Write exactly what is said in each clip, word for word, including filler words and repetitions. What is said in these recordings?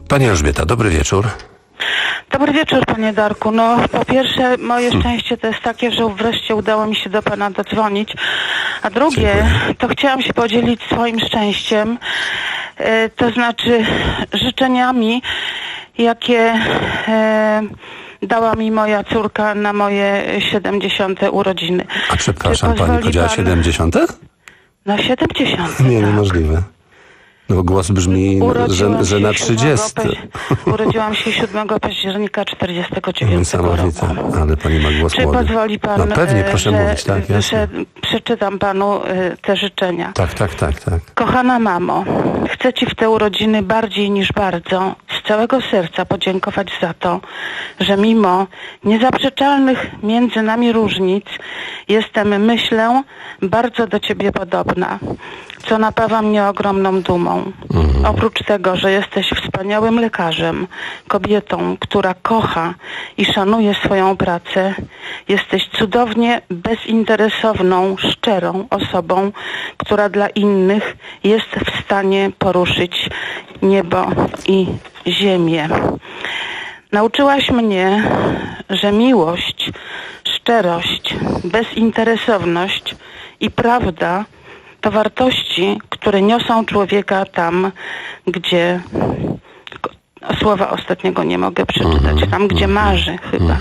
Pani Elżbieta, dobry wieczór. Dobry wieczór, panie Darku. No, po pierwsze, moje szczęście to jest takie, że wreszcie udało mi się do pana dodzwonić. A drugie, Dziękuję. to chciałam się podzielić swoim szczęściem, e, to znaczy życzeniami, jakie e, dała mi moja córka na moje siedemdziesiąte urodziny. A przepraszam, pani powiedziała pan... siedemdziesiąte? Na siedemdziesiąte. Nie, niemożliwe. No bo głos brzmi, że, że na trzydzieste. Urodziłam się siódmego października czterdziestego dziewiątego roku. Ale pani ma głos Czy młody. pozwoli pan, no pewnie, proszę że, mówić, tak, jasne. że przeczytam panu te życzenia. Tak, tak, tak, tak. Kochana mamo, chcę ci w te urodziny bardziej niż bardzo z całego serca podziękować za to, że mimo niezaprzeczalnych między nami różnic jestem, myślę, bardzo do ciebie podobna, co napawa mnie ogromną dumą. Mhm. Oprócz tego, że jesteś wspaniałym lekarzem, kobietą, która kocha i szanuje swoją pracę, jesteś cudownie bezinteresowną, szczerą osobą, która dla innych jest w stanie poruszyć niebo i ziemię. Nauczyłaś mnie, że miłość, szczerość, bezinteresowność i prawda to wartości, które niosą człowieka tam, gdzie... Słowa ostatniego nie mogę przeczytać. Tam, gdzie marzy chyba.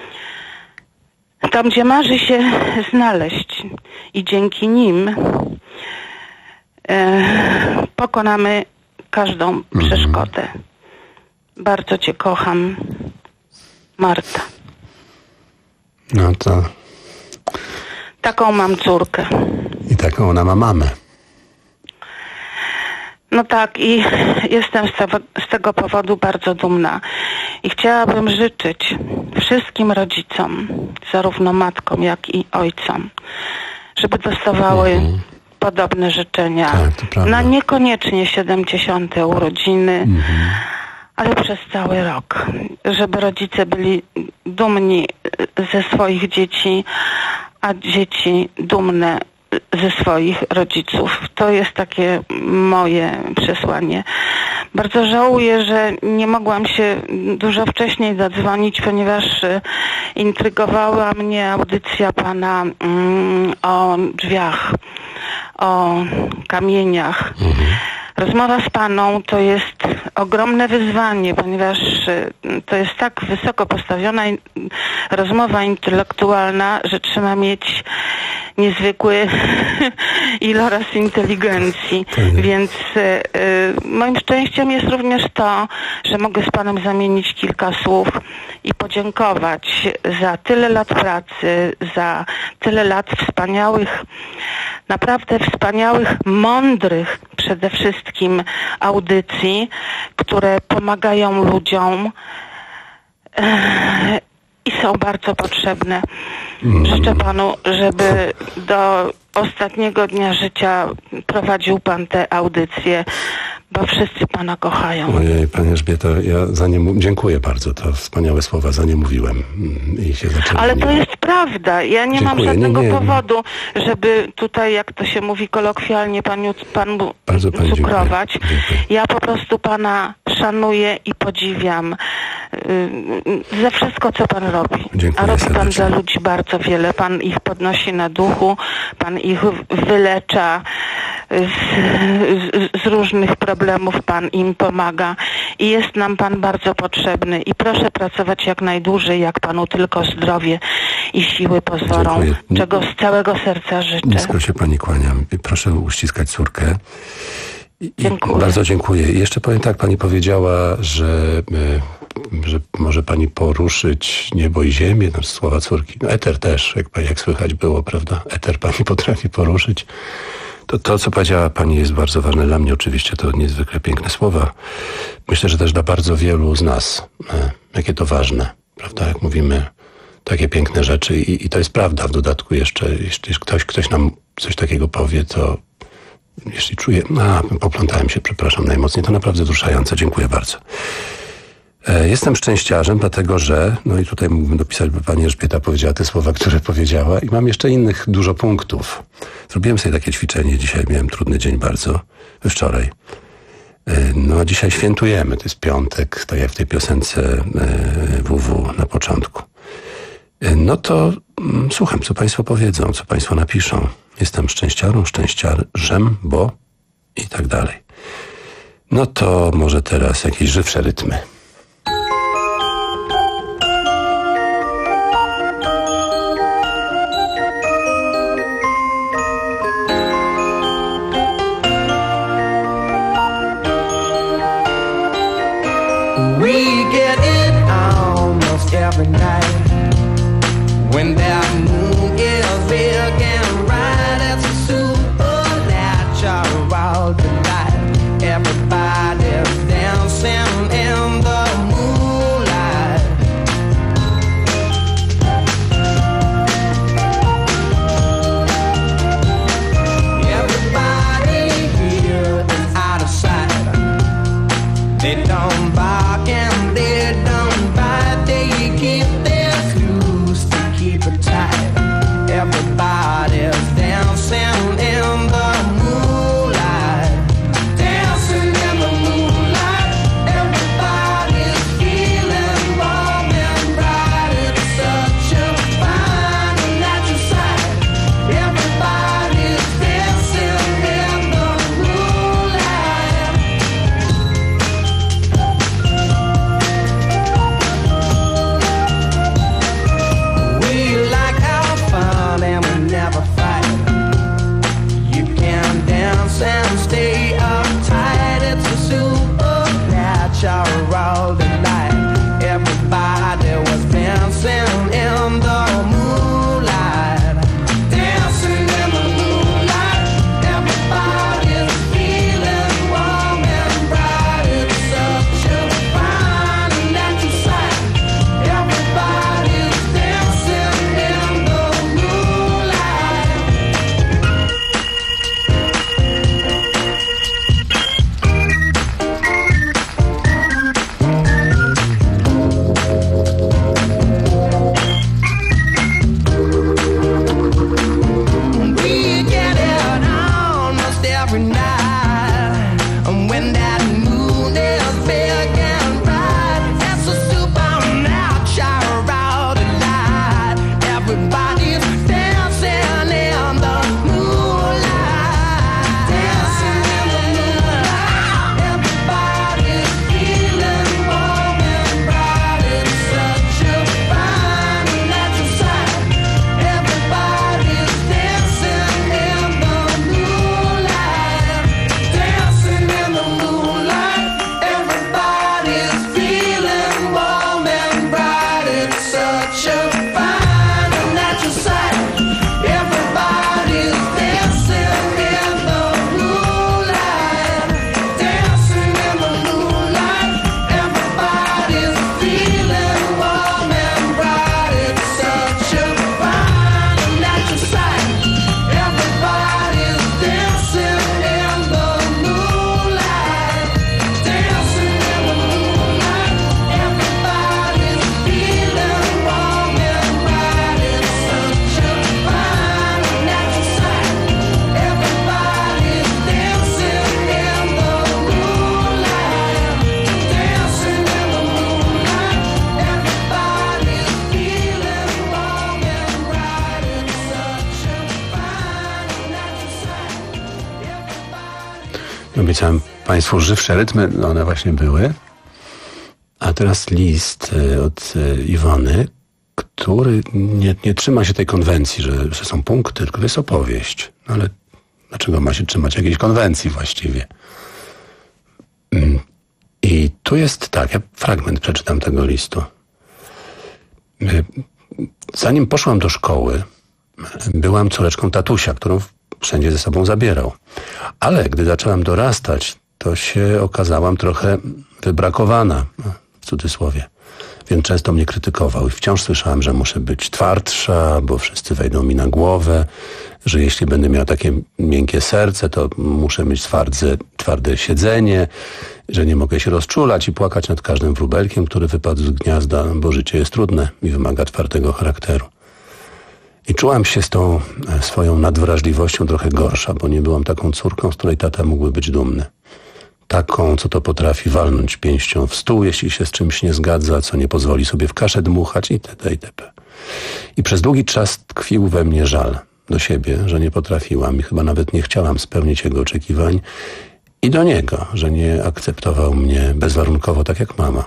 Tam, gdzie marzy się znaleźć. I dzięki nim e, pokonamy każdą przeszkodę. Bardzo cię kocham. Marta. No to... Taką mam córkę. I taką ona ma mamę. No tak, i jestem z tego, z tego powodu bardzo dumna. I chciałabym życzyć wszystkim rodzicom, zarówno matkom, jak i ojcom, żeby dostawały mhm. podobne życzenia. Tak, na niekoniecznie siedemdziesiąte urodziny, mhm. ale przez cały rok. Żeby rodzice byli dumni ze swoich dzieci, a dzieci dumne ze swoich rodziców. To jest takie moje przesłanie. Bardzo żałuję, że nie mogłam się dużo wcześniej zadzwonić, ponieważ intrygowała mnie audycja pana mm, o drzwiach, o kamieniach. Mhm. Rozmowa z paną to jest ogromne wyzwanie, ponieważ to jest tak wysoko postawiona rozmowa intelektualna, że trzeba mieć niezwykły iloraz inteligencji. Więc y, moim szczęściem jest również to, że mogę z panem zamienić kilka słów i podziękować za tyle lat pracy, za tyle lat wspaniałych, naprawdę wspaniałych, mądrych przede wszystkim audycji, które pomagają ludziom e, i są bardzo potrzebne. Życzę panu, żeby do ostatniego dnia życia prowadził pan te audycje, bo wszyscy pana kochają. Ojej, pani Elżbieto, ja za nie mu- dziękuję bardzo, to wspaniałe słowa, za nie mówiłem i się zaczęło. Ale to jest prawda, ja nie dziękuję. mam żadnego nie, nie, powodu, żeby tutaj, jak to się mówi kolokwialnie, panu, panu bardzo pani cukrować. Dziękuję. Dziękuję. Ja po prostu pana szanuję i podziwiam yy, za wszystko, co pan robi. Dziękuję A robi serdecznie. pan dla ludzi bardzo wiele. Pan ich podnosi na duchu, pan ich wylecza z, z, z różnych problemów, pan im pomaga i jest nam pan bardzo potrzebny i proszę pracować jak najdłużej, jak panu tylko zdrowie i siły pozwolą, Dziękuję. czego z całego serca życzę. Nisko się pani kłaniam. Proszę uściskać córkę. I, dziękuję. Bardzo dziękuję. I jeszcze powiem tak, pani powiedziała, że, że może pani poruszyć niebo i ziemię, no, słowa córki. No, eter też, jak, jak słychać było, prawda? Eter pani potrafi poruszyć. To, to, co powiedziała pani, jest bardzo ważne dla mnie. Oczywiście to niezwykle piękne słowa. Myślę, że też dla bardzo wielu z nas, e, jakie to ważne, prawda? Jak mówimy takie piękne rzeczy i, i to jest prawda. W dodatku jeszcze, jeśli ktoś, ktoś nam coś takiego powie, to jeśli czuję... A, poplątałem się, przepraszam najmocniej. To naprawdę wzruszające. Dziękuję bardzo. E, jestem szczęściarzem, dlatego że... No i tutaj mógłbym dopisać, bo pani Elżbieta powiedziała te słowa, które powiedziała. I mam jeszcze innych dużo punktów. Zrobiłem sobie takie ćwiczenie. Dzisiaj miałem trudny dzień bardzo. Wczoraj. No a dzisiaj świętujemy, to jest piątek, tak jak w tej piosence W W na początku. No to mm, słucham, co państwo powiedzą, co państwo napiszą. Jestem szczęściarą, szczęściarzem, bo i tak dalej. No to może teraz jakieś żywsze rytmy. We get it almost every night when that moon is big and bright. It's a supernatural delight. Everybody's dancing in the moonlight. Everybody here is out of sight. They don't bark and they don't bite. They keep their clues to keep it tight. Everybody's dancing in the moonlight. Dancing in the moonlight. Everybody's feeling warm and bright. It's such a fine and natural sight. Everybody's dancing in the moonlight. We like our fun and we never fight. You can dance and stay uptight. It's a supernatural delight. Everybody was dancing in the moonlight. Dancing in the moonlight. Everybody's feeling warm and bright. It's such a fine and natural sight. Everybody's dancing in the moonlight. We get it almost every night. And when that moon is big and bright, it's a supernatural delight. Everybody's dancing in the moonlight. Dancing in the moonlight. Everybody's feeling warm and bright. It's such a fine and natural sight. Everybody's dancing in the moonlight. Dancing in the moonlight. Everybody's feeling warm and bright. It's such a fine and natural sight. Everybody's dancing in the moonlight. Dancing in the moonlight. Everybody's feeling warm and bright. It's such a fine and natural sight. Everybody's dancing in the moonlight. Dancing in the moonlight. Everybody's feeling warm and bright. It's such a fine and natural sight. Everybody's dancing in the moonlight. Dancing in the moonlight. Everybody's feeling warm and bright. It's such a fine and natural sight. Everybody. Obiecałem państwu żywsze rytmy, no one właśnie były. A teraz list y, od y, Iwony, który nie, nie trzyma się tej konwencji, że, że są punkty, tylko to jest opowieść. No ale dlaczego ma się trzymać jakiejś konwencji właściwie? Mm. I tu jest tak, ja fragment przeczytam tego listu. Y, Zanim poszłam do szkoły, byłam córeczką tatusia, którą wszędzie ze sobą zabierał. Ale gdy zaczęłam dorastać, to się okazałam trochę wybrakowana, w cudzysłowie. Więc często mnie krytykował i wciąż słyszałam, że muszę być twardsza, bo wszyscy wejdą mi na głowę, że jeśli będę miał takie miękkie serce, to muszę mieć twarde, twarde siedzenie, że nie mogę się rozczulać i płakać nad każdym wróbelkiem, który wypadł z gniazda, bo życie jest trudne i wymaga twardego charakteru. I czułam się z tą swoją nadwrażliwością trochę gorsza, bo nie byłam taką córką, z której tata mógłby być dumny. taką, co to potrafi walnąć pięścią w stół, jeśli się z czymś nie zgadza, co nie pozwoli sobie w kaszę dmuchać itd. itp. I przez długi czas tkwił we mnie żal do siebie, że nie potrafiłam i chyba nawet nie chciałam spełnić jego oczekiwań i do niego, że nie akceptował mnie bezwarunkowo tak jak mama.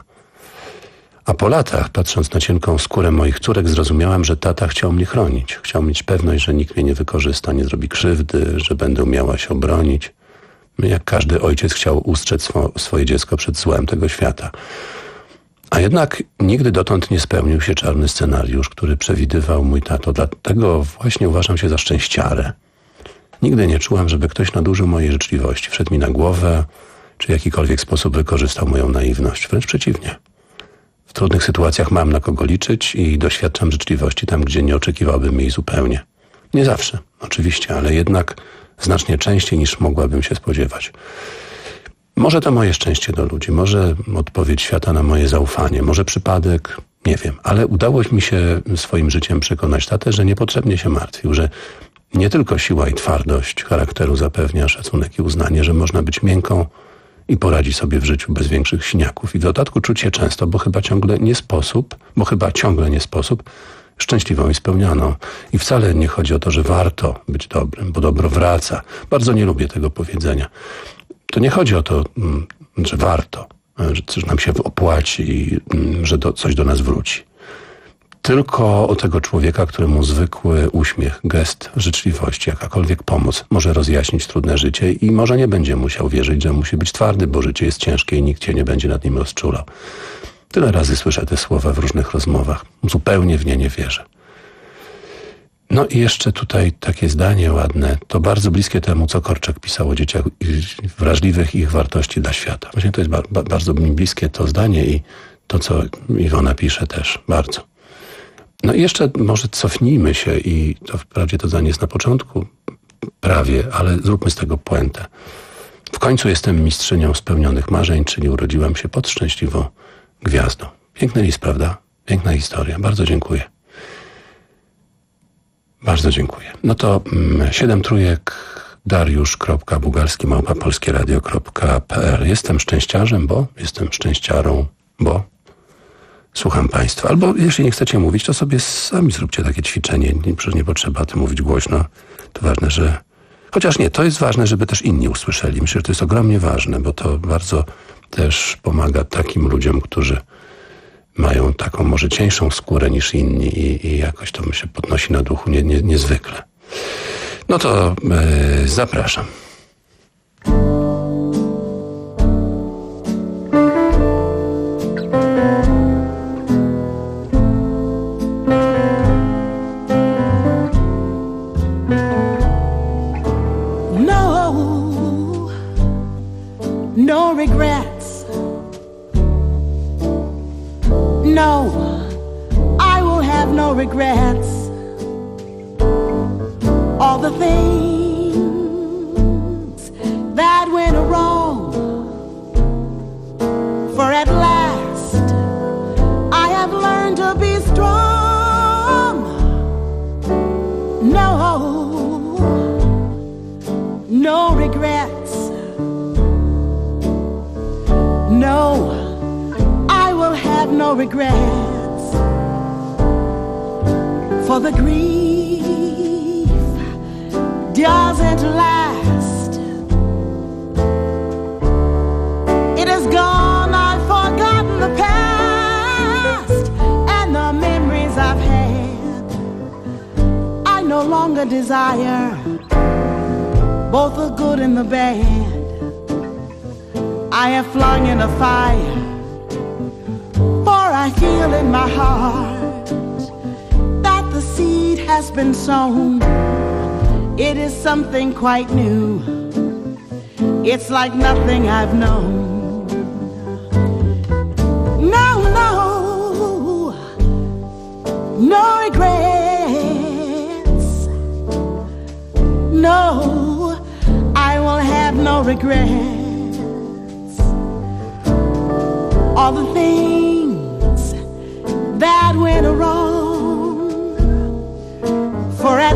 A po latach, patrząc na cienką skórę moich córek, zrozumiałam, że tata chciał mnie chronić. Chciał mieć pewność, że nikt mnie nie wykorzysta, nie zrobi krzywdy, że będę umiała się obronić. Jak każdy ojciec chciał ustrzec swo- swoje dziecko przed złem tego świata. A jednak nigdy dotąd nie spełnił się czarny scenariusz, który przewidywał mój tato. Dlatego właśnie uważam się za szczęściarę. Nigdy nie czułam, żeby ktoś nadużył mojej życzliwości, wszedł mi na głowę, czy w jakikolwiek sposób wykorzystał moją naiwność. Wręcz przeciwnie. W trudnych sytuacjach mam na kogo liczyć i doświadczam życzliwości tam, gdzie nie oczekiwałbym jej zupełnie. Nie zawsze, oczywiście, ale jednak znacznie częściej niż mogłabym się spodziewać. Może to moje szczęście do ludzi, może odpowiedź świata na moje zaufanie, może przypadek, nie wiem, ale udało mi się swoim życiem przekonać tatę, że niepotrzebnie się martwił, że nie tylko siła i twardość charakteru zapewnia szacunek i uznanie, że można być miękką i poradzi sobie w życiu bez większych siniaków. I w dodatku czuć się często, bo chyba ciągle nie sposób, bo chyba ciągle nie sposób, szczęśliwą i spełnioną. I wcale nie chodzi o to, że warto być dobrym, bo dobro wraca. Bardzo nie lubię tego powiedzenia. To nie chodzi o to, że warto, że coś nam się opłaci i że do, coś do nas wróci. Tylko o tego człowieka, któremu zwykły uśmiech, gest życzliwości, jakakolwiek pomoc może rozjaśnić trudne życie i może nie będzie musiał wierzyć, że musi być twardy, bo życie jest ciężkie i nikt cię nie będzie nad nim rozczulał. Tyle razy słyszę te słowa w różnych rozmowach. Zupełnie w nie nie wierzę. No i jeszcze tutaj takie zdanie ładne. To bardzo bliskie temu, co Korczak pisał o dzieciach wrażliwych i ich wartości dla świata. Właśnie to jest ba- ba- bardzo mi bliskie to zdanie i to, co Iwona pisze też bardzo. No i jeszcze może cofnijmy się i to wprawdzie to zdanie jest na początku prawie, ale zróbmy z tego puentę. W końcu jestem mistrzynią spełnionych marzeń, czyli urodziłam się pod szczęśliwą gwiazdą. Piękny list, prawda? Piękna historia. Bardzo dziękuję. Bardzo dziękuję. No to mm, siedem trójek dariusz kropka bugalski małpa polskieradio kropka p l. Jestem szczęściarzem, bo jestem szczęściarą, bo słucham Państwa. Albo jeśli nie chcecie mówić, to sobie sami zróbcie takie ćwiczenie. Nie, przecież nie potrzeba o tym mówić głośno. To ważne, że... Chociaż nie, to jest ważne, żeby też inni usłyszeli. Myślę, że to jest ogromnie ważne, bo to bardzo też pomaga takim ludziom, którzy mają taką może cieńszą skórę niż inni i, i jakoś to się podnosi na duchu nie, nie, niezwykle. No to yy, zapraszam. No, no regrets. No, I will have no regrets. All the things that went wrong, for at last I have learned to be strong. No, no regrets. No, I will have no regrets, for the grief doesn't last. It is gone, I've forgotten the past and the memories I've had. I no longer desire both the good and the bad. I have flung in the fire, for I feel in my heart that the seed has been sown. It is something quite new. It's like nothing I've known. No, no, no regrets. No, I will have no regrets. All the things that went wrong, for at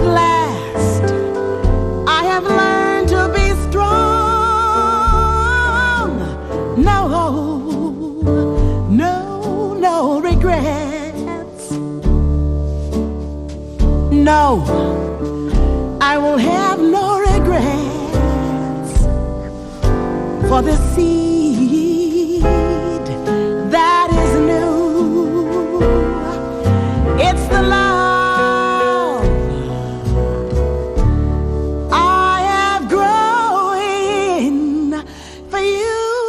last I have learned to be strong. regrets. No, I will have no regrets for the seed that is new. It's the love I have growing for you.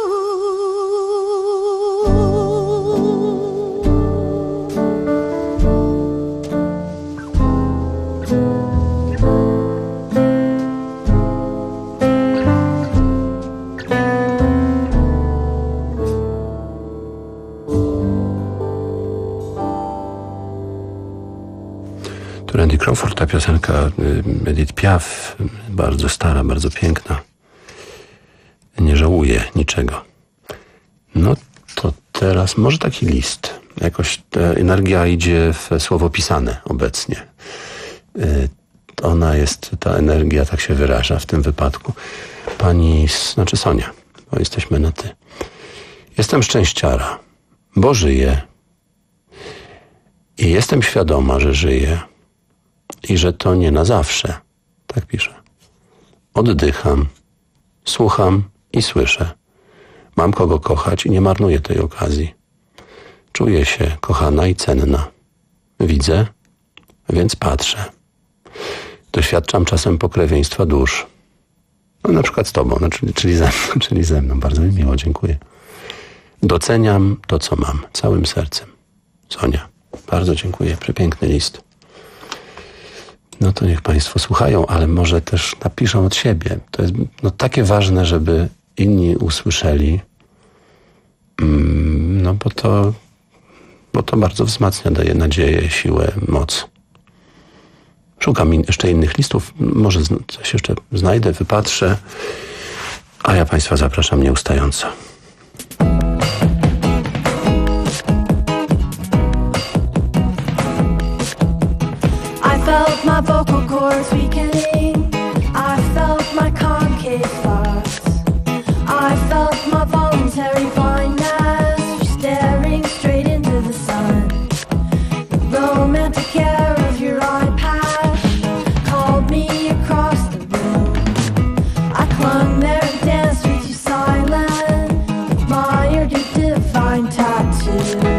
Randy Crawford, ta piosenka Edith Piaf, bardzo stara, bardzo piękna. Nie żałuję niczego. No to teraz może taki list. Jakoś ta energia idzie w słowo pisane obecnie. Ona jest, ta energia tak się wyraża w tym wypadku. Pani, znaczy Sonia, bo jesteśmy na ty. Jestem szczęściara, bo żyję. I jestem świadoma, że żyję. I że to nie na zawsze. Tak pisze. Oddycham, słucham i słyszę. Mam kogo kochać i nie marnuję tej okazji. Czuję się kochana i cenna. Widzę, więc patrzę. Doświadczam czasem pokrewieństwa dusz. No, na przykład z tobą, no, czyli, czyli, ze mną, czyli ze mną. Bardzo mi miło, dziękuję. Doceniam to, co mam, całym sercem. Sonia, bardzo dziękuję. Przepiękny list. No to niech Państwo słuchają, ale może też napiszą od siebie. To jest no, takie ważne, żeby inni usłyszeli, mm, no bo to, bo to bardzo wzmacnia, daje nadzieję, siłę, moc. Szukam in, jeszcze innych listów, może coś jeszcze znajdę, wypatrzę, a ja Państwa zapraszam nieustająco. Felt my vocal cords weakening. I felt my concave thoughts. I felt my voluntary blindness for staring straight into the sun. The romantic air of your eye patch called me across the room. I clung there and danced with you silent, admired your divine tattoo.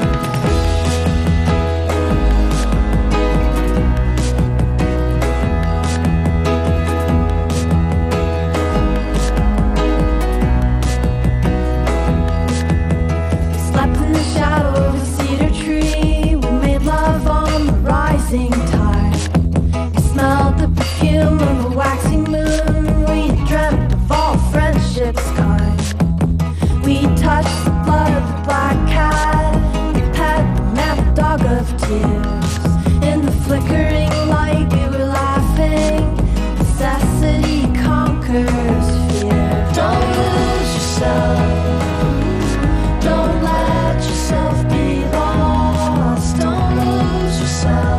Tide. You smelled the perfume of a waxing moon. We dreamt of all friendships kind. We touched the blood of the black cat. We pet the mad dog of tears. In the flickering light we were laughing. Necessity conquers fear. Don't lose yourself. Don't let yourself be lost. Don't lose yourself.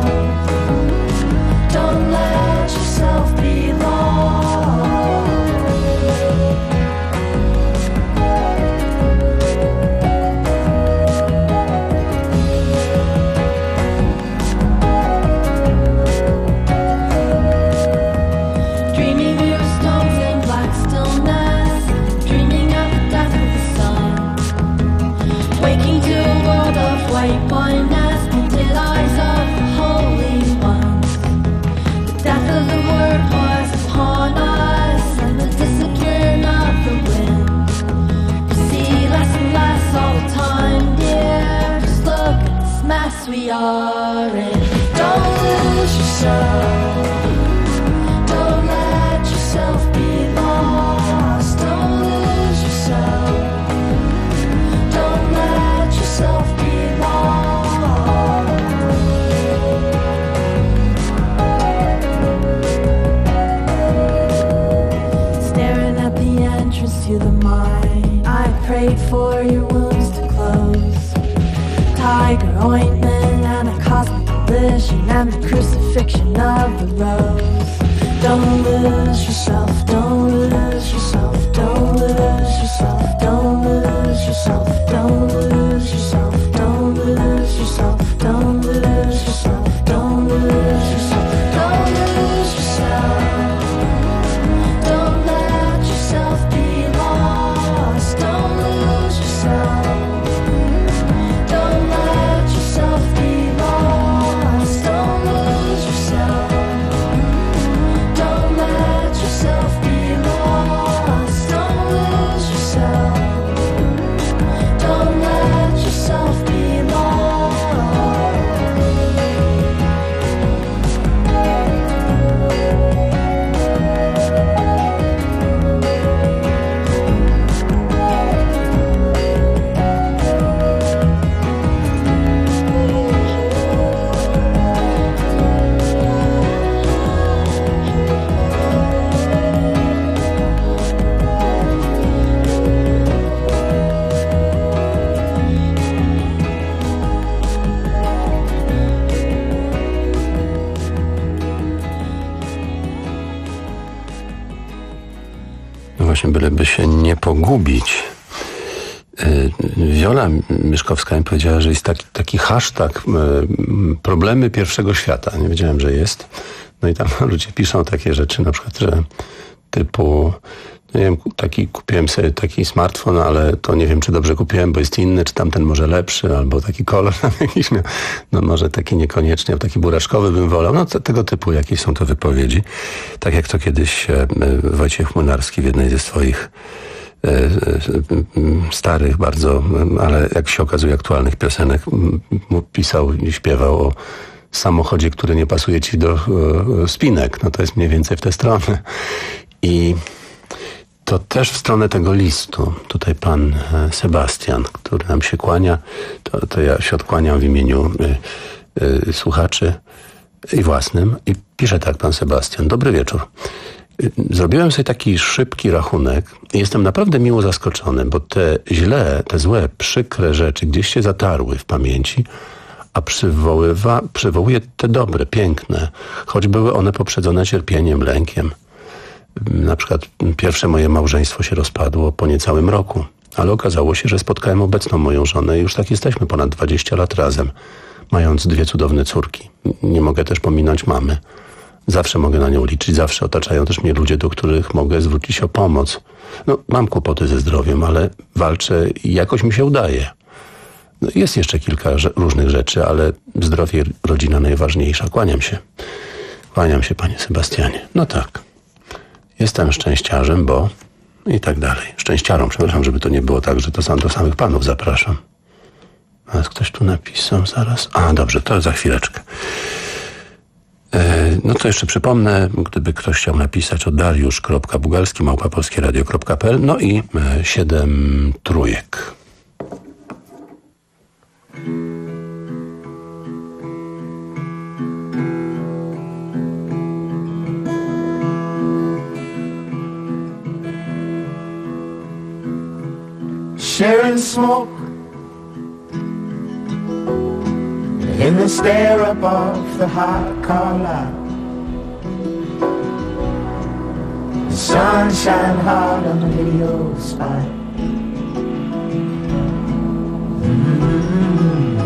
Don't let yourself be lost. Dreaming we were stones in black stillness, dreaming of the death of the sun, waking to a world of white blindness, painted eyes of the holy ones. The death of the word was upon us, and the discipline of the wind. We see less and less all the time, dear. Just look at this mess we are in. Don't lose yourself. Don't let yourself be lost. Don't lose yourself. Don't let yourself be lost. Staring at the entrance to the mind, I prayed for your wounds to close. Tiger ointment and a cosmic collision and the crucifixion of the rose. Don't lose yourself, don't lose yourself, don't lose yourself, don't lose yourself, don't lose yourself, don't lose właśnie, byleby się nie pogubić. Wiola Mieszkowska mi powiedziała, że jest taki, taki hashtag problemy pierwszego świata. Nie wiedziałem, że jest. No i tam ludzie piszą takie rzeczy, na przykład, że typu, nie wiem, taki kupiłem sobie taki smartfon, ale to nie wiem, czy dobrze kupiłem, bo jest inny, czy tamten może lepszy, albo taki kolor jakiś miał. No może taki niekoniecznie, taki buraszkowy bym wolał. No to, tego typu jakieś są to wypowiedzi. Tak jak to kiedyś e, Wojciech Młynarski w jednej ze swoich e, e, starych bardzo, ale jak się okazuje aktualnych piosenek pisał i śpiewał o samochodzie, który nie pasuje ci do e, spinek. No to jest mniej więcej w tę stronę. I to też w stronę tego listu. Tutaj pan Sebastian, który nam się kłania, to, to ja się odkłaniam w imieniu y, y, słuchaczy i własnym. I pisze tak pan Sebastian. Dobry wieczór. Zrobiłem sobie taki szybki rachunek i jestem naprawdę miło zaskoczony, bo te źle, te złe, przykre rzeczy gdzieś się zatarły w pamięci, a przywoływa, przywołuje te dobre, piękne, choć były one poprzedzone cierpieniem, lękiem. Na przykład pierwsze moje małżeństwo się rozpadło po niecałym roku, ale okazało się, że spotkałem obecną moją żonę i już tak jesteśmy ponad dwadzieścia lat razem, mając dwie cudowne córki. Nie mogę też pominąć mamy. Zawsze mogę na nią liczyć, zawsze otaczają też mnie ludzie, do których mogę zwrócić o pomoc. No, mam kłopoty ze zdrowiem, ale walczę i jakoś mi się udaje. No, jest jeszcze kilka różnych rzeczy, ale zdrowie i rodzina najważniejsza. Kłaniam się. Kłaniam się, panie Sebastianie. No tak. Jestem szczęściarzem, bo... i tak dalej. Szczęściarą, przepraszam, żeby to nie było tak, że to sam do samych panów zapraszam. A ktoś tu napisał zaraz. A, dobrze, to za chwileczkę. E, no to jeszcze przypomnę, gdyby ktoś chciał napisać, o dariusz kropka bugalski małpa polskie radio kropka p l. No i e, siedem trójek. Sharing smoke in the stare up of the hot car lot. The sun shine hard on the video spot. Mm-hmm.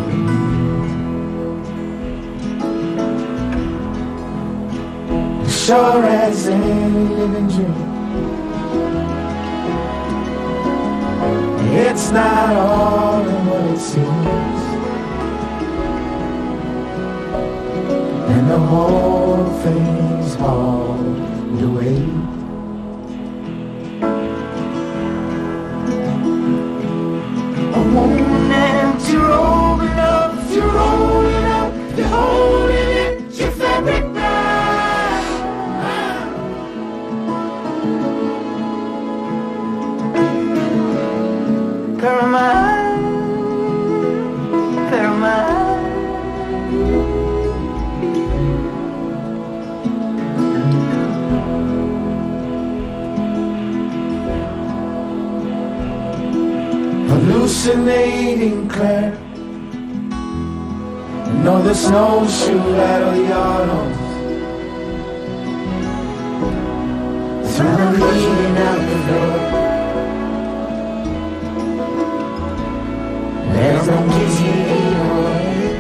Sure as any living dream. It's not all in what it seems, and the whole thing's hauled away. A woman empty rolling up, you're rolling up, you're holding it, your fabric back. Paramount, Paramount. Hallucinating Claire, you know the snowshoe rattle your nose through the leaning out the door. There's no kissing away.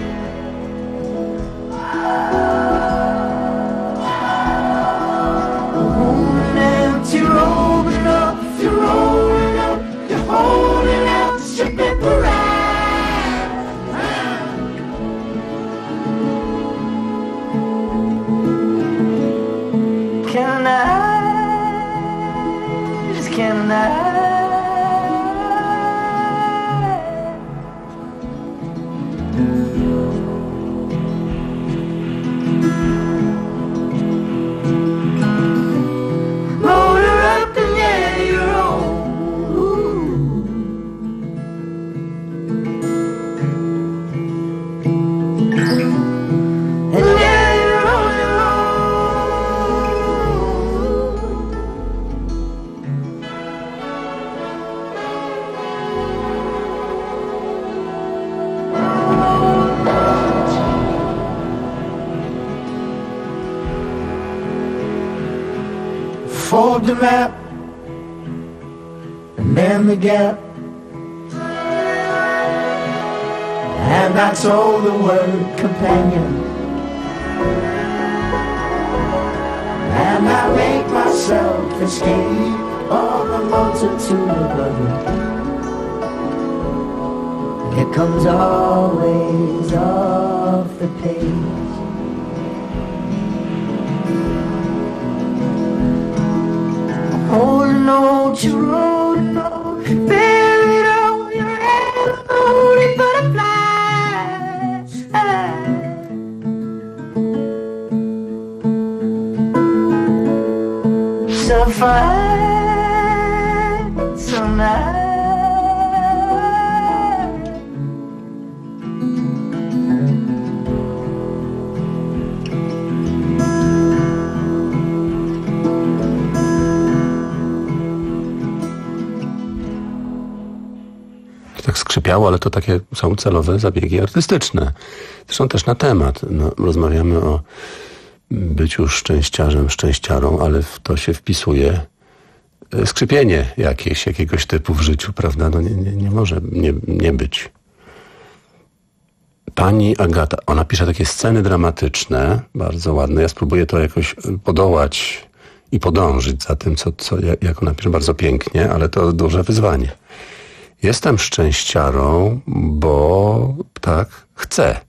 A woman empty rolling up, you're rolling up, you're holding out your paper ride. Can I, just can I? Fold the map in the gap. And I told the word companion, and I make myself escape on the multitude of others. It comes always off the page. Holding on to rolling on, buried on your head, holy butterflies. So fine, so nice. Tak skrzypiało, ale to takie są celowe zabiegi artystyczne. Zresztą też na temat. No, rozmawiamy o byciu szczęściarzem, szczęściarą, ale w to się wpisuje skrzypienie jakieś, jakiegoś typu w życiu, prawda? No nie, nie, nie może nie, nie być. Pani Agata, ona pisze takie sceny dramatyczne, bardzo ładne. Ja spróbuję to jakoś podołać i podążyć za tym, co, co, jak ona pisze, bardzo pięknie, ale to duże wyzwanie. Jestem szczęściarą, bo tak chcę.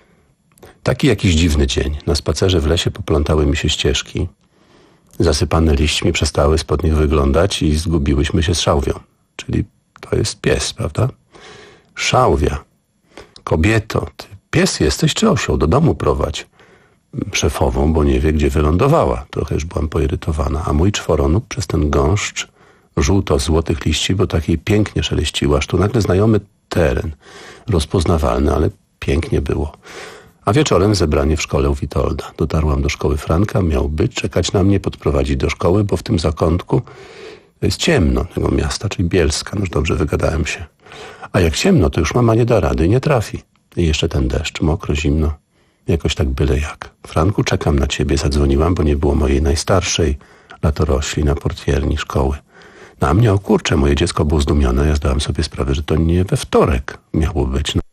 Taki jakiś dziwny dzień. Na spacerze w lesie poplątały mi się ścieżki. Zasypane liśćmi przestały spod nich wyglądać i zgubiłyśmy się z szałwią. Czyli to jest pies, prawda? Szałwia. Kobieto, ty pies jesteś czy osioł? Do domu prowadź. Szefową, bo nie wie, gdzie wylądowała. Trochę już byłam poirytowana. A mój czworonóg przez ten gąszcz żółto-złotych liści, bo takiej pięknie szeleściła, aż tu nagle znajomy teren. Rozpoznawalny, ale pięknie było. A wieczorem zebranie w szkole u Witolda. Dotarłam do szkoły Franka, miał być, czekać na mnie, podprowadzić do szkoły, bo w tym zakątku to jest ciemno tego miasta, czyli Bielska. No już dobrze wygadałem się. A jak ciemno, to już mama nie da rady i nie trafi. I jeszcze ten deszcz, mokro, zimno. Jakoś tak byle jak. Franku, czekam na ciebie, zadzwoniłam, bo nie było mojej najstarszej latorośli na portierni szkoły. Na mnie, o kurczę, moje dziecko było zdumione. Ja zdałam sobie sprawę, że to nie we wtorek miało być. No.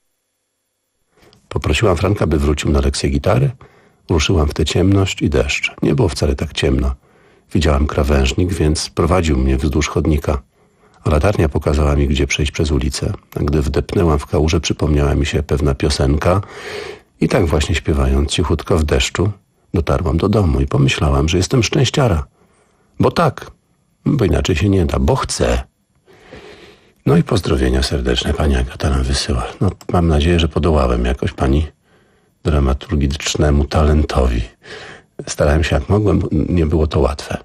Poprosiłam Franka, by wrócił na lekcję gitary. Ruszyłam w tę ciemność i deszcz. Nie było wcale tak ciemno. Widziałam krawężnik, więc prowadził mnie wzdłuż chodnika. A latarnia pokazała mi, gdzie przejść przez ulicę. A gdy wdepnęłam w kałużę, przypomniała mi się pewna piosenka. I tak właśnie śpiewając cichutko w deszczu, dotarłam do domu i pomyślałam, że jestem szczęściara. Bo tak, bo inaczej się nie da, bo chcę. No i pozdrowienia serdeczne pani Agata nam wysyła. No, mam nadzieję, że podołałem jakoś pani dramaturgicznemu talentowi. Starałem się jak mogłem, nie było to łatwe.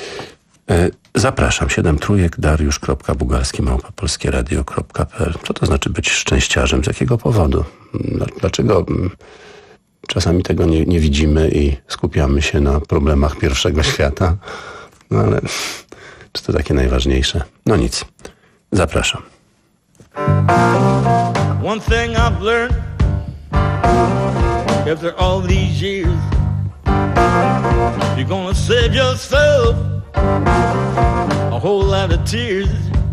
E, zapraszam, siedem trójek, dariusz kropka bugalski małpa polskie radio kropka p l. Co to znaczy być szczęściarzem? Z jakiego powodu? Dlaczego czasami tego nie, nie widzimy i skupiamy się na problemach pierwszego świata? No ale czy to takie najważniejsze? No nic. Zapraszam. One thing I've learned after all these years, you're gonna save yourself a whole lot of tears.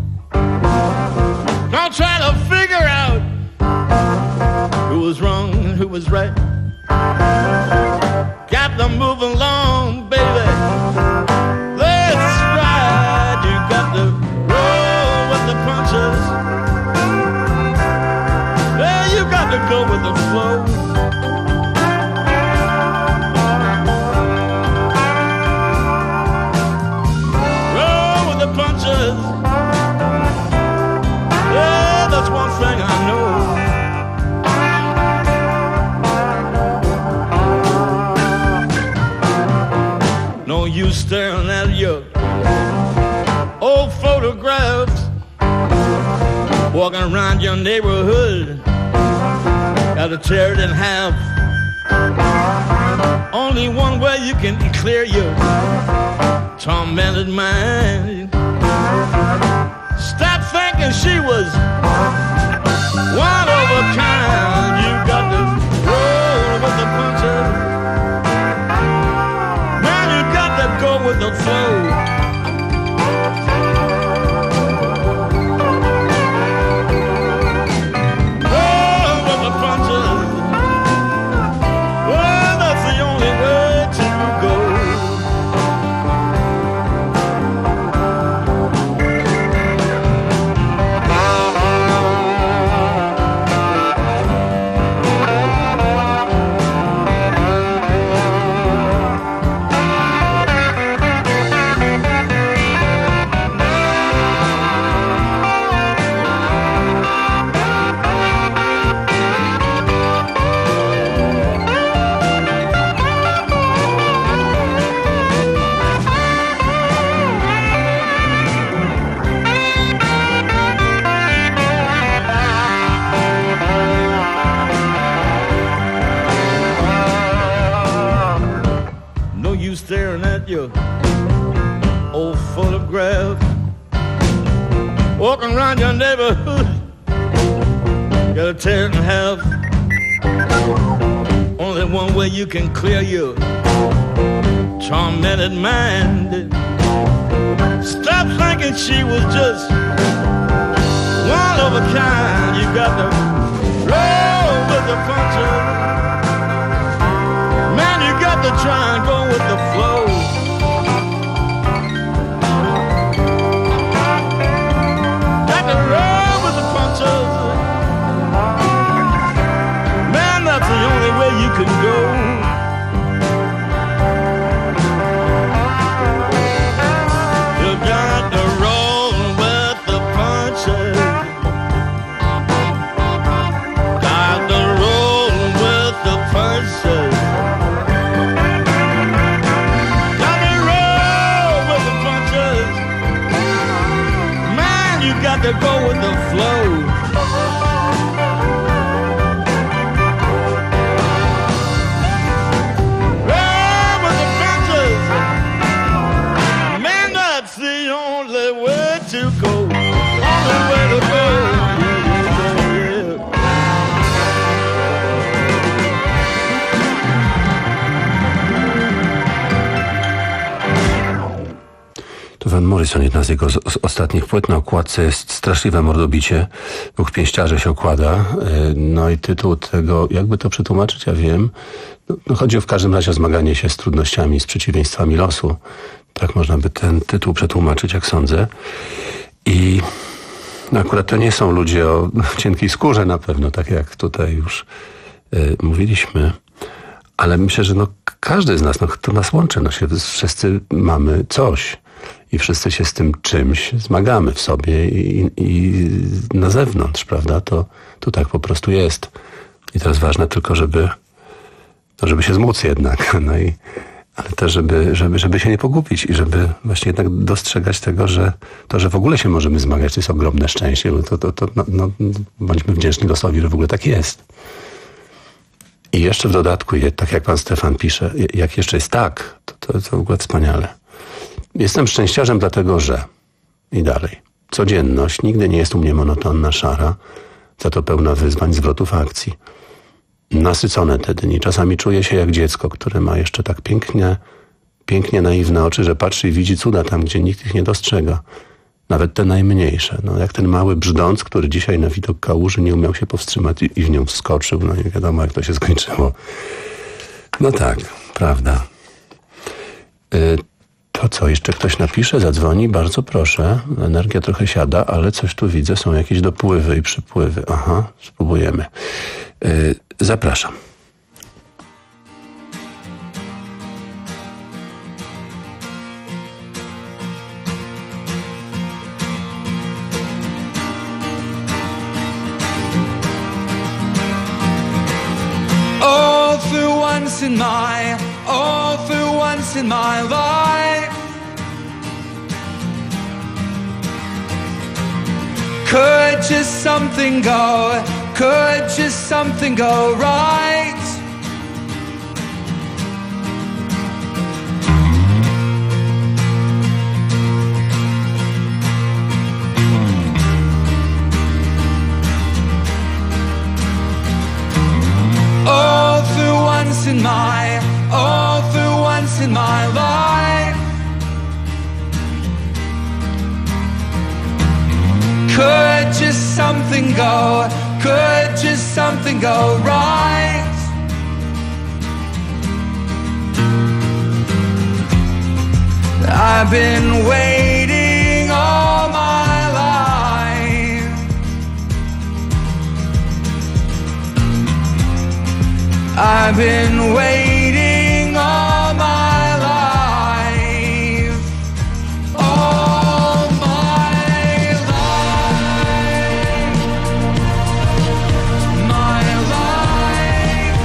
Don't try to figure out who was wrong and who was right. Got to move along, baby. Let's ride. You got to roll with the punches. Yeah, you got to go with the flow. Roll with the punches. Yeah, that's one thing I know. No use staring at your old photographs, walking around your neighborhood, gotta tear it in half. Only one way you can clear your tormented mind. Stop thinking she was one of a kind. You got to roll with the punches. Man, you got to go with the flow. at your old photograph. Walking around your neighborhood, got a tear in half. Only one way you can clear your tormented mind. Stop thinking she was just one of a kind. You got to roll with the punches. Man, you got to try and go with the flow. Got to roll with the punches. Man, that's the only way you can go. To go with the flow. Roll with the punches. Man, that's the only way to go. Only way to go. Yeah, yeah, To Van Morrison, jedna z jego z, z ostatnich płyt. Na okładce jest straszliwe mordobicie. Dwóch pięściarzy się okłada. No i tytuł tego, jakby to przetłumaczyć, ja wiem. No, no chodzi w każdym razie o zmaganie się z trudnościami, z przeciwieństwami losu. Tak można by ten tytuł przetłumaczyć, jak sądzę. I no akurat to nie są ludzie o cienkiej skórze na pewno, tak jak tutaj już y, mówiliśmy. Ale myślę, że no każdy z nas, no to nas łączy. No się, wszyscy mamy coś. I wszyscy się z tym czymś zmagamy w sobie i, i na zewnątrz, prawda? To, to tak po prostu jest. I teraz ważne tylko, żeby, no żeby się zmóc jednak. No i, ale też, żeby, żeby, żeby się nie pogubić i żeby właśnie jednak dostrzegać tego, że to, że w ogóle się możemy zmagać, to jest ogromne szczęście. Bo to, to, to, no, no, bądźmy wdzięczni losowi, że w ogóle tak jest. I jeszcze w dodatku, tak jak pan Stefan pisze, jak jeszcze jest tak, to, to, to w ogóle wspaniale. Jestem szczęściarzem dlatego, że... I dalej. Codzienność nigdy nie jest u mnie monotonna, szara, za to pełna wyzwań, zwrotów akcji. Nasycone te dni. Czasami czuję się jak dziecko, które ma jeszcze tak pięknie, pięknie naiwne oczy, że patrzy i widzi cuda tam, gdzie nikt ich nie dostrzega. Nawet te najmniejsze. No, jak ten mały brzdąc, który dzisiaj na widok kałuży nie umiał się powstrzymać i, i w nią wskoczył. No nie wiadomo, jak to się skończyło. No tak, prawda. Y- To co, jeszcze ktoś napisze, zadzwoni? Bardzo proszę. Energia trochę siada, ale coś tu widzę. Są jakieś dopływy i przypływy. Aha, spróbujemy. Yy, zapraszam. All through once in my, all through once in my life, could just something go, could just something go right? All through once in my, all through once in my life, could just something go, could just something go right? I've been waiting all my life, I've been waiting all my life, all my life, my life.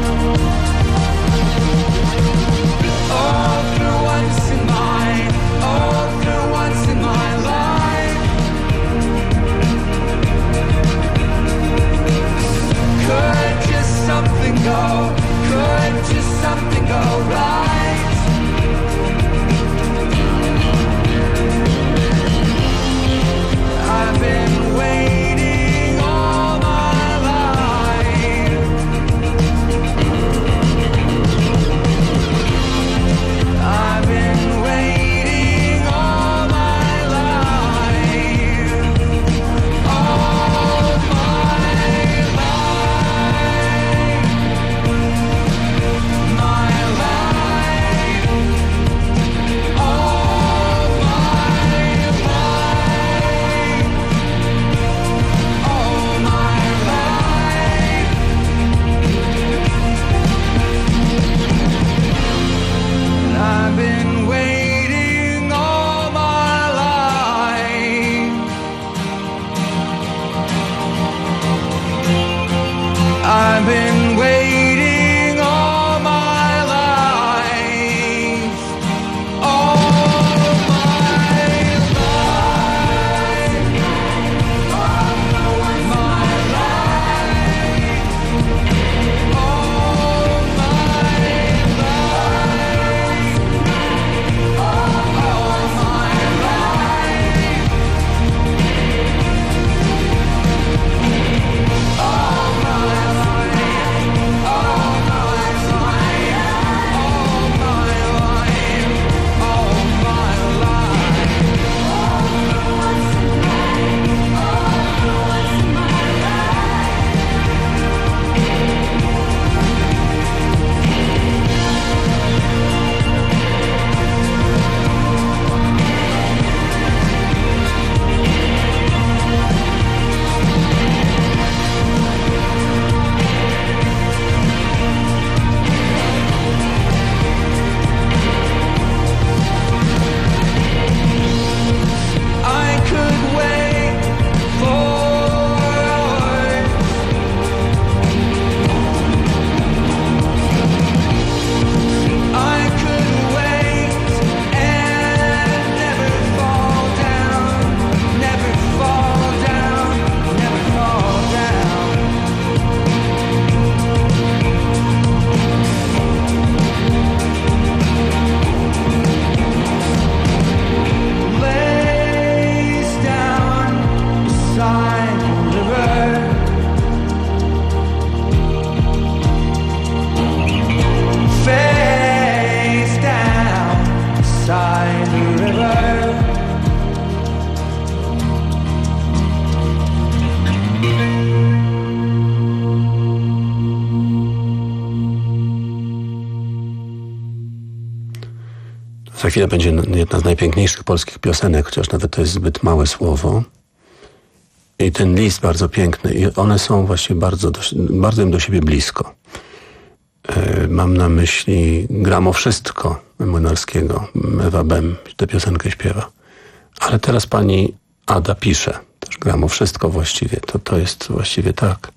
All through once in my, Za chwilę będzie jedna z najpiękniejszych polskich piosenek, chociaż nawet to jest zbyt małe słowo. I ten list bardzo piękny. I one są właśnie bardzo, do, bardzo im do siebie blisko. Yy, mam na myśli Gram o wszystko Młynarskiego. Ewa Bem tę piosenkę śpiewa. Ale teraz pani Ada pisze. Też Gram o wszystko właściwie. To, to jest właściwie tak.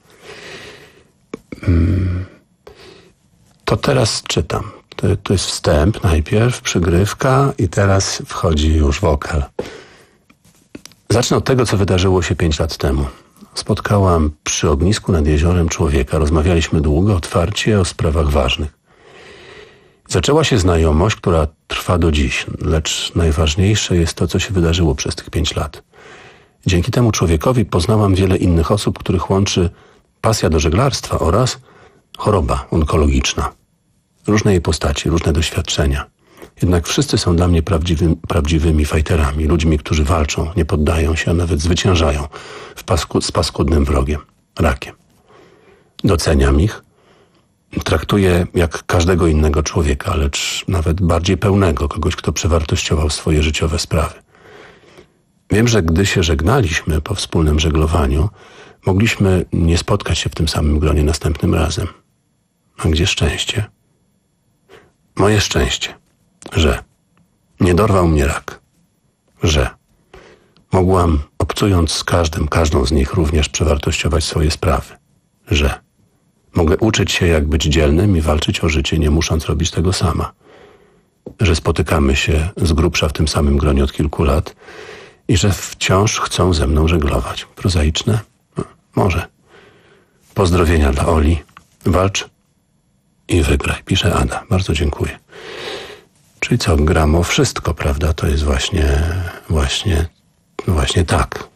Yy. To teraz czytam. To, to jest wstęp najpierw, przygrywka i teraz wchodzi już wokal. Zacznę od tego, co wydarzyło się pięć lat temu. Spotkałam przy ognisku nad jeziorem człowieka. Rozmawialiśmy długo, otwarcie o sprawach ważnych. Zaczęła się znajomość, która trwa do dziś, lecz najważniejsze jest to, co się wydarzyło przez tych pięć lat. Dzięki temu człowiekowi poznałam wiele innych osób, których łączy pasja do żeglarstwa oraz choroba onkologiczna. Różne jej postaci, różne doświadczenia. Jednak wszyscy są dla mnie prawdziwy, prawdziwymi fajterami, ludźmi, którzy walczą, nie poddają się, a nawet zwyciężają w pasku, z paskudnym wrogiem, rakiem. Doceniam ich, traktuję jak każdego innego człowieka, lecz nawet bardziej pełnego, kogoś, kto przewartościował swoje życiowe sprawy. Wiem, że gdy się żegnaliśmy po wspólnym żeglowaniu, mogliśmy nie spotkać się w tym samym gronie następnym razem. A gdzie szczęście? Moje szczęście, że nie dorwał mnie rak, że mogłam, obcując z każdym, każdą z nich, również przewartościować swoje sprawy, że mogę uczyć się, jak być dzielnym i walczyć o życie, nie musząc robić tego sama, że spotykamy się z grubsza w tym samym gronie od kilku lat i że wciąż chcą ze mną żeglować. Prozaiczne? No, może. Pozdrowienia dla Oli. Walcz i wygraj. Pisze Ada. Bardzo dziękuję. Czyli co? Gram o wszystko, prawda? To jest właśnie, właśnie, właśnie tak.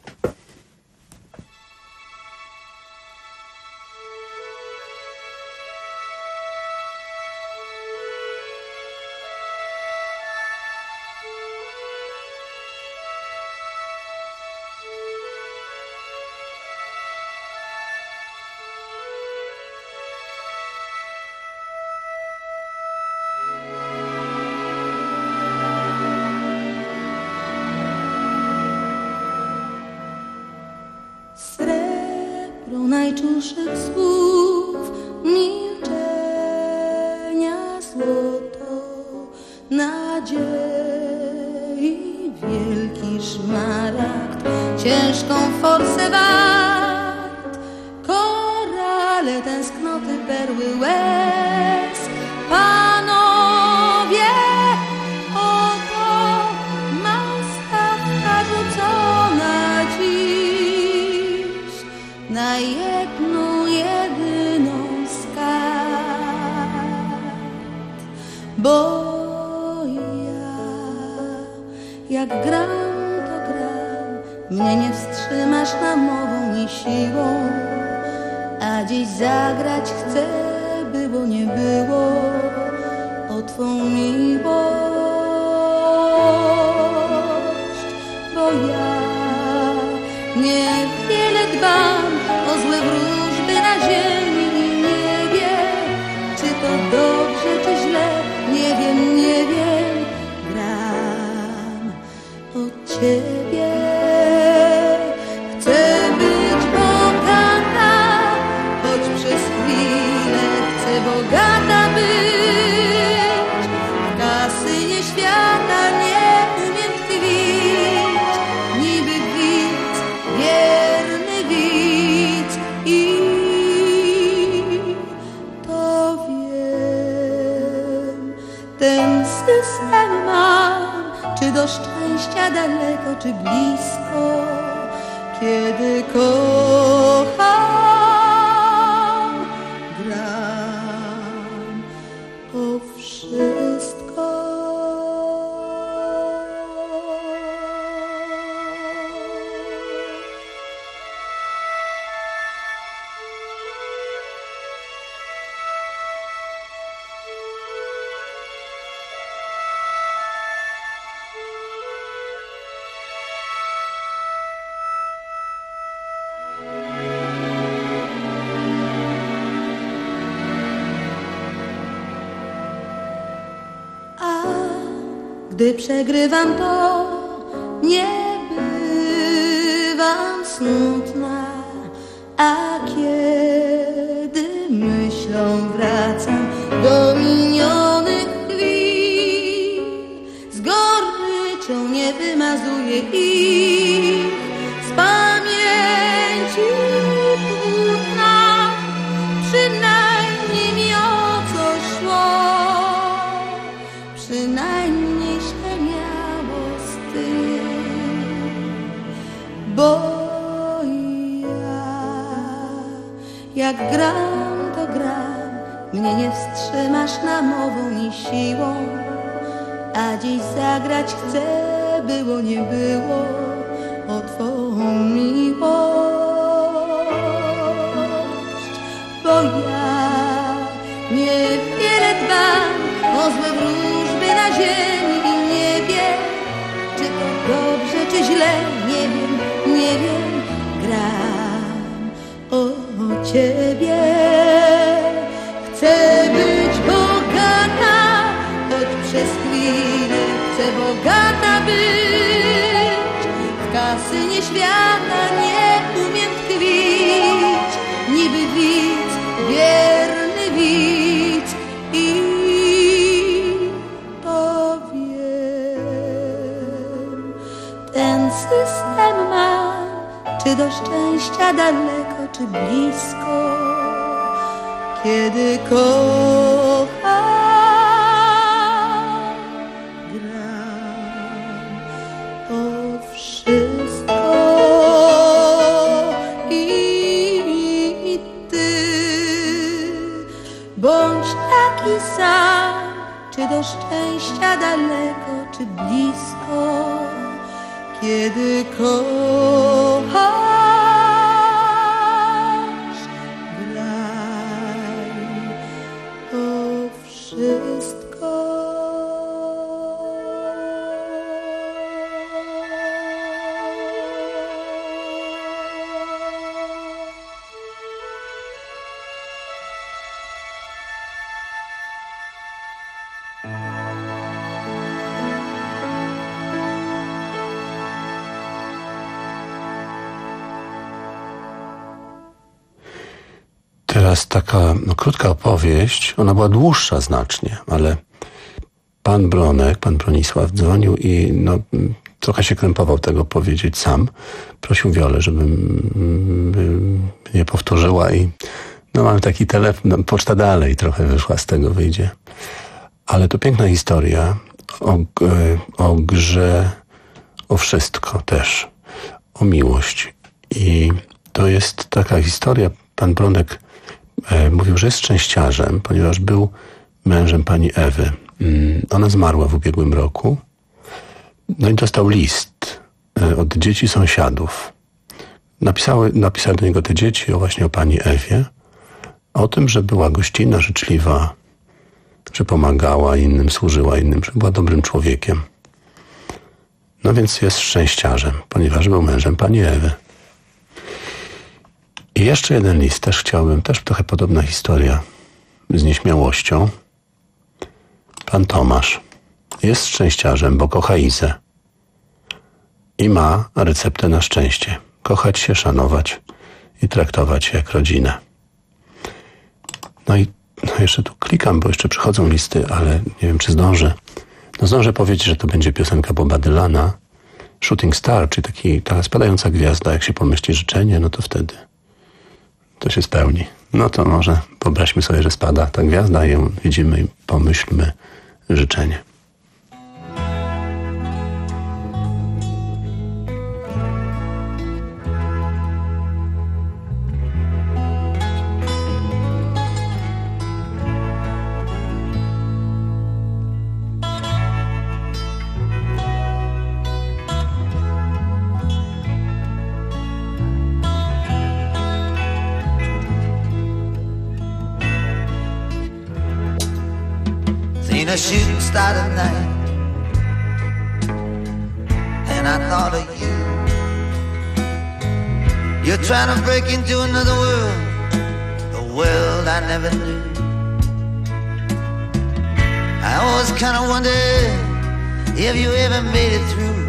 Srebro najczulszych słów, milczenia złoto, nadziei wielki szmaragd, ciężką forsę wart, korale tęsknoty, perły łez, panowie, oto ma stawka rzucona dziś na jedną, jedyną z kart. Bo ja, jak gram, to gram, mnie nie wstrzymasz namową ni siłą, a dziś zagrać chcę, było nie było, o Twą miłość. Bo ja niewiele dbam o złe wróżby na ziemi i niebie. Czy to dobrze, czy źle, nie wiem, nie wiem. Gram od Ciebie. Chcę być bogata, choć przez chwilę chcę bogata być. W kasynie świata nie umiem tkwić, niby widz, wierny widz. I to wiem, tęskny sen mam, czy do szczęścia daleko, czy blisko, kiedy kocham, gram o wszystko. Gdy przegrywam to, nie bywam smutna, a kiedy myślą wracam do minionych chwil, z goryczą nie wymazuję ich z pamięci płótna. Przynajmniej mi o co szło, przynajmniej się miało z tym, bo ja jak gram, to gram, mnie nie wstrzymasz namową ni siłą, a dziś zagrać chcę, było nie było, o twą miłość, bo ja niewiele dbam o złe wróżby na ziemi i niebie. Czy to dobrze, czy źle, nie wiem, nie wiem. Gram o ciebie. Chcę być bogata, choć przez chwilę chcę bogata być. W kasy nieświata nie umiem tkwić, niby widz, wierny widz. I powiem, ten system ma, czy do szczęścia daleko, czy blisko, kiedy kocham, gram o wszystko. I ty bądź taki sam, czy do szczęścia daleko, czy blisko, kiedy kochasz, graj o wszystko. Teraz taka no, krótka opowieść, ona była dłuższa znacznie, ale pan Bronek, pan Bronisław dzwonił i no, trochę się krępował tego powiedzieć sam. Prosił Wiolę, żebym nie powtórzyła i no mamy taki telefon, no, poczta dalej trochę wyszła z tego, wyjdzie. Ale to piękna historia o, o grze, o wszystko też, o miłość. I to jest taka historia, pan Bronek e, mówił, że jest szczęściarzem, ponieważ był mężem pani Ewy. Mm, ona zmarła w ubiegłym roku. No i dostał list e, od dzieci sąsiadów. Napisały, napisały do niego te dzieci o właśnie o pani Ewie, o tym, że była gościnna, życzliwa, że pomagała innym, służyła innym, że była dobrym człowiekiem. No więc jest szczęściarzem, ponieważ był mężem pani Ewy. I jeszcze jeden list też chciałbym, też trochę podobna historia, z nieśmiałością. Pan Tomasz jest szczęściarzem, bo kocha Izę i ma receptę na szczęście. Kochać się, szanować i traktować się jak rodzinę. No i no jeszcze tu klikam, bo jeszcze przychodzą listy, ale nie wiem, czy zdążę. No zdążę powiedzieć, że to będzie piosenka Boba Dylana, Shooting Star, czyli taki, taka spadająca gwiazda. Jak się pomyśli życzenie, no to wtedy to się spełni. No to może wyobraźmy sobie, że spada ta gwiazda i ją widzimy i pomyślmy życzenie. Seen a shooting star tonight, and I thought of you. You're trying to break into another world, the world I never knew. I always kind of wondered if you ever made it through.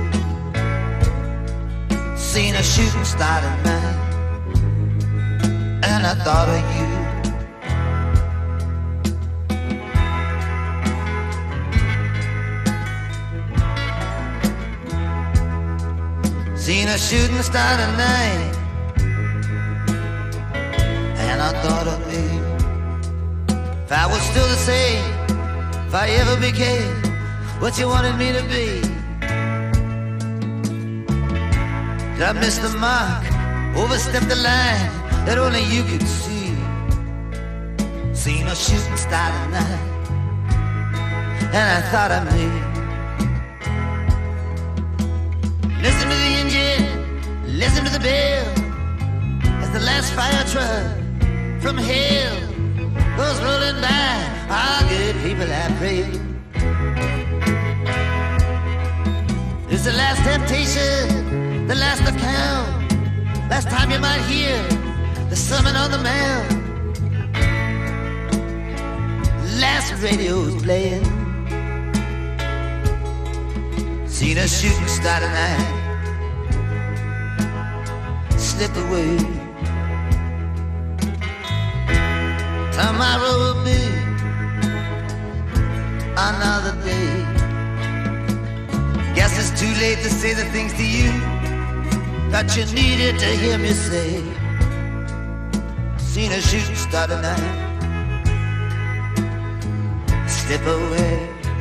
Seen a shooting star tonight, and I thought of you. Seen a shooting star tonight, and I thought of me. If I was still the same, if I ever became what you wanted me to be, did I miss the mark, overstep the line that only you could see? Seen a shooting star tonight, and I thought of me. Listen to the engine, listen to the bell, as the last fire truck from hell goes rolling by. Our good people, I pray. It's the last temptation, the last account, last time you might hear the sermon on the mount. Last radio's playing. Seen a shooting star tonight slip away. Tomorrow will be another day. Guess it's too late to say the things to you that you needed to hear me say. Seen a shooting star tonight slip away.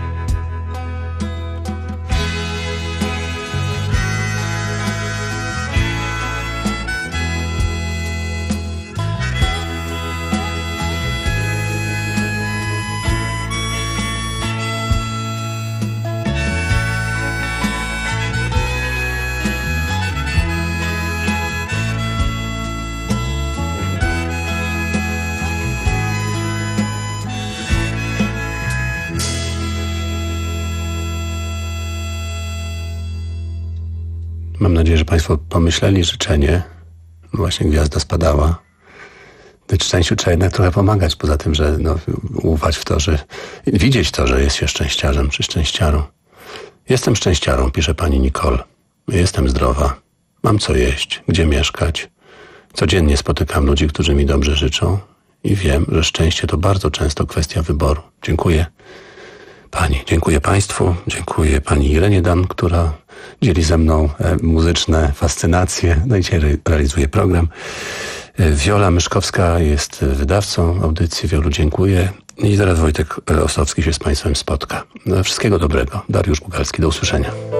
Mam nadzieję, że Państwo pomyśleli życzenie. Właśnie gwiazda spadała. Być szczęściu trzeba jednak trochę pomagać, poza tym, że no, ufać w to, że widzieć to, że jest się szczęściarzem czy szczęściarą. Jestem szczęściarą, pisze pani Nicole. Jestem zdrowa. Mam co jeść, gdzie mieszkać. Codziennie spotykam ludzi, którzy mi dobrze życzą i wiem, że szczęście to bardzo często kwestia wyboru. Dziękuję pani, dziękuję Państwu, dziękuję pani Irenie Dan, która dzieli ze mną e, muzyczne fascynacje, no i dzisiaj re- realizuje program. E, Wiola Myszkowska jest wydawcą audycji. Wiolu, dziękuję. I zaraz Wojtek Ossowski się z Państwem spotka. No, wszystkiego dobrego. Dariusz Bugalski, do usłyszenia.